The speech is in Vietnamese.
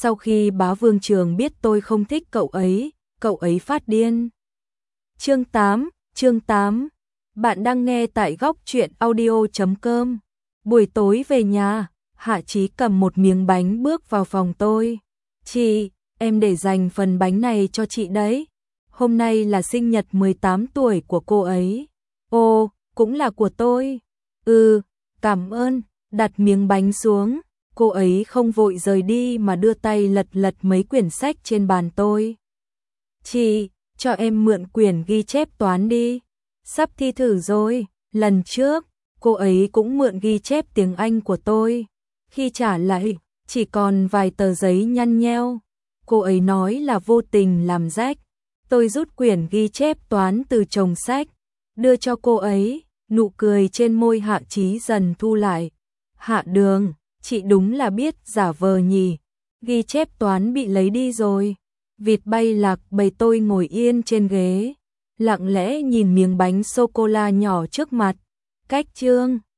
Sau khi bá Vương Trường biết tôi không thích cậu ấy phát điên. Chương 8. Bạn đang nghe tại góc truyện audio.com. Buổi tối về nhà, Hạ Chí cầm một miếng bánh bước vào phòng tôi. Chị, em để dành phần bánh này cho chị đấy. Hôm nay là sinh nhật 18 tuổi của cô ấy. Ồ, cũng là của tôi. Cảm ơn. Đặt miếng bánh xuống, cô ấy không vội rời đi mà đưa tay lật mấy quyển sách trên bàn tôi. Chị, cho em mượn quyển ghi chép toán đi. Sắp thi thử rồi, lần trước, cô ấy cũng mượn ghi chép tiếng Anh của tôi. Khi trả lại, chỉ còn vài tờ giấy nhăn nheo. Cô ấy nói là vô tình làm rách. Tôi rút quyển ghi chép toán từ chồng sách, đưa cho cô ấy, nụ cười trên môi Hạ Chí dần thu lại. Hạ Đường, chị đúng là biết giả vờ nhỉ. Ghi chép toán bị lấy đi rồi. Vịt bay lạc bầy tôi ngồi yên trên ghế, lặng lẽ nhìn miếng bánh sô-cô-la nhỏ trước mặt. Cách chương